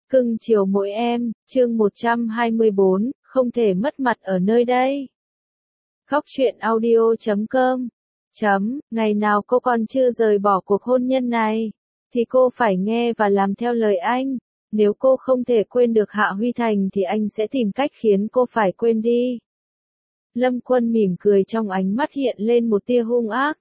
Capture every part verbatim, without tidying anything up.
Cưng chiều mỗi em, chương một trăm hai mươi bốn, không thể mất mặt ở nơi đây. Khóc chuyện audio chấm com chấm, ngày nào cô còn chưa rời bỏ cuộc hôn nhân này, thì cô phải nghe và làm theo lời anh. Nếu cô không thể quên được Hạ Huy Thành thì anh sẽ tìm cách khiến cô phải quên đi. Lâm Quân mỉm cười, trong ánh mắt hiện lên một tia hung ác.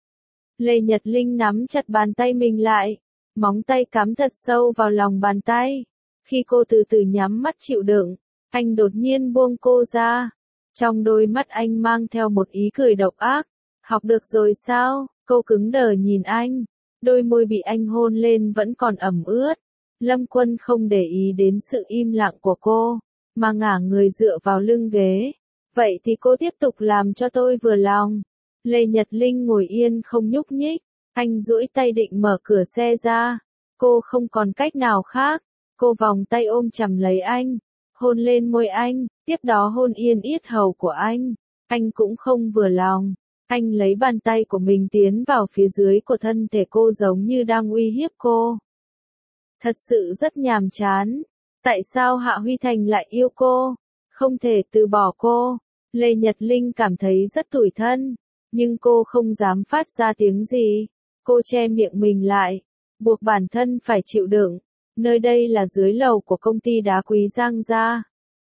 Lê Nhật Linh nắm chặt bàn tay mình lại, móng tay cắm thật sâu vào lòng bàn tay. Khi cô từ từ nhắm mắt chịu đựng, anh đột nhiên buông cô ra. Trong đôi mắt anh mang theo một ý cười độc ác. Học được rồi sao? Cô cứng đờ nhìn anh. Đôi môi bị anh hôn lên vẫn còn ẩm ướt. Lâm Quân không để ý đến sự im lặng của cô, mà ngả người dựa vào lưng ghế. Vậy thì cô tiếp tục làm cho tôi vừa lòng. Lê Nhật Linh ngồi yên không nhúc nhích. Anh duỗi tay định mở cửa xe ra. Cô không còn cách nào khác. Cô vòng tay ôm chầm lấy anh, hôn lên môi anh, tiếp đó hôn yên yết hầu của anh. Anh cũng không vừa lòng. Anh lấy bàn tay của mình tiến vào phía dưới của thân thể cô giống như đang uy hiếp cô. Thật sự rất nhàm chán. Tại sao Hạ Huy Thành lại yêu cô? Không thể từ bỏ cô. Lê Nhật Linh cảm thấy rất tủi thân, nhưng cô không dám phát ra tiếng gì. Cô che miệng mình lại, buộc bản thân phải chịu đựng. Nơi đây là dưới lầu của công ty đá quý Giang Gia.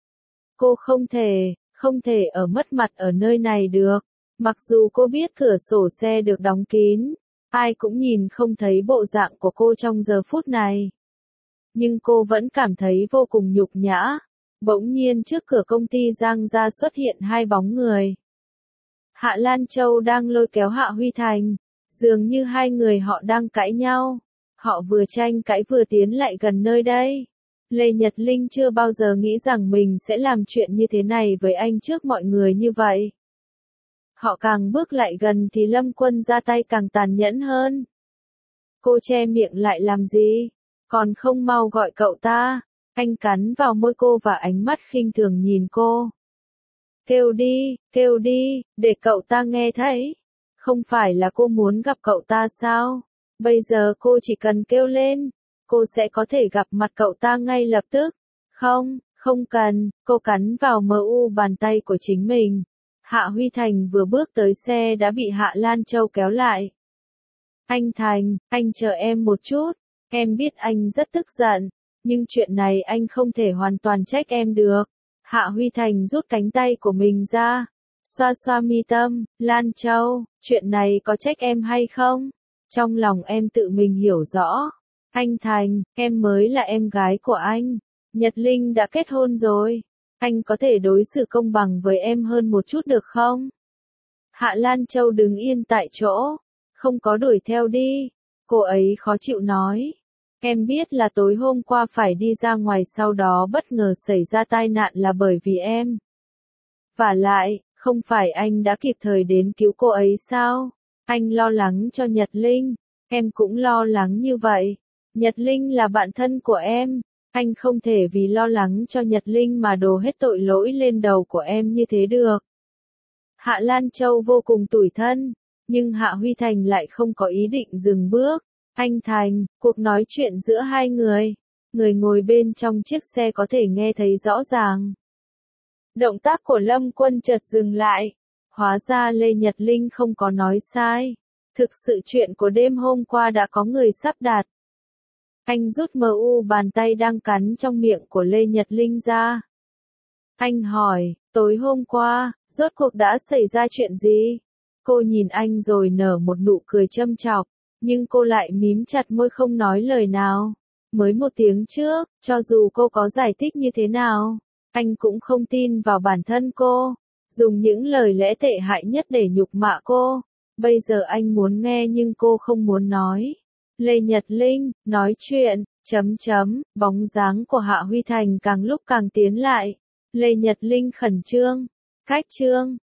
Cô không thể, không thể ở mất mặt ở nơi này được. Mặc dù cô biết cửa sổ xe được đóng kín, ai cũng nhìn không thấy bộ dạng của cô trong giờ phút này. Nhưng cô vẫn cảm thấy vô cùng nhục nhã. Bỗng nhiên trước cửa công ty Giang Gia xuất hiện hai bóng người. Hạ Lan Châu đang lôi kéo Hạ Huy Thành. Dường như hai người họ đang cãi nhau. Họ vừa tranh cãi vừa tiến lại gần nơi đây. Lê Nhật Linh chưa bao giờ nghĩ rằng mình sẽ làm chuyện như thế này với anh trước mọi người như vậy. Họ càng bước lại gần thì Lâm Quân ra tay càng tàn nhẫn hơn. Cô che miệng lại làm gì? Còn không mau gọi cậu ta. Anh cắn vào môi cô và ánh mắt khinh thường nhìn cô. Kêu đi, kêu đi, để cậu ta nghe thấy. Không phải là cô muốn gặp cậu ta sao? Bây giờ cô chỉ cần kêu lên, cô sẽ có thể gặp mặt cậu ta ngay lập tức. Không, không cần. Cô cắn vào mờ u bàn tay của chính mình. Hạ Huy Thành vừa bước tới xe đã bị Hạ Lan Châu kéo lại. Anh Thành, anh chờ em một chút. Em biết anh rất tức giận, nhưng chuyện này anh không thể hoàn toàn trách em được. Hạ Huy Thành rút cánh tay của mình ra, xoa xoa mi tâm. Lan Châu, chuyện này có trách em hay không? Trong lòng em tự mình hiểu rõ. Anh Thành, em mới là em gái của anh. Nhật Linh đã kết hôn rồi. Anh có thể đối xử công bằng với em hơn một chút được không? Hạ Lan Châu đứng yên tại chỗ, không có đuổi theo đi. Cô ấy khó chịu nói. Em biết là tối hôm qua phải đi ra ngoài, sau đó bất ngờ xảy ra tai nạn là bởi vì em. Vả lại, không phải anh đã kịp thời đến cứu cô ấy sao? Anh lo lắng cho Nhật Linh. Em cũng lo lắng như vậy. Nhật Linh là bạn thân của em. Anh không thể vì lo lắng cho Nhật Linh mà đổ hết tội lỗi lên đầu của em như thế được. Hạ Lan Châu vô cùng tủi thân, nhưng Hạ Huy Thành lại không có ý định dừng bước. Anh Thành, cuộc nói chuyện giữa hai người, người ngồi bên trong chiếc xe có thể nghe thấy rõ ràng. Động tác của Lâm Quân chợt dừng lại. Hóa ra Lê Nhật Linh không có nói sai. Thực sự chuyện của đêm hôm qua đã có người sắp đặt. Anh rút mờ u bàn tay đang cắn trong miệng của Lê Nhật Linh ra. Anh hỏi, tối hôm qua, rốt cuộc đã xảy ra chuyện gì? Cô nhìn anh rồi nở một nụ cười châm chọc, nhưng cô lại mím chặt môi không nói lời nào. Mới một tiếng trước, cho dù cô có giải thích như thế nào, anh cũng không tin vào bản thân cô, dùng những lời lẽ tệ hại nhất để nhục mạ cô. Bây giờ anh muốn nghe nhưng cô không muốn nói. Lê Nhật Linh, nói chuyện, chấm chấm, bóng dáng của Hạ Huy Thành càng lúc càng tiến lại. Lê Nhật Linh khẩn trương, cách trương,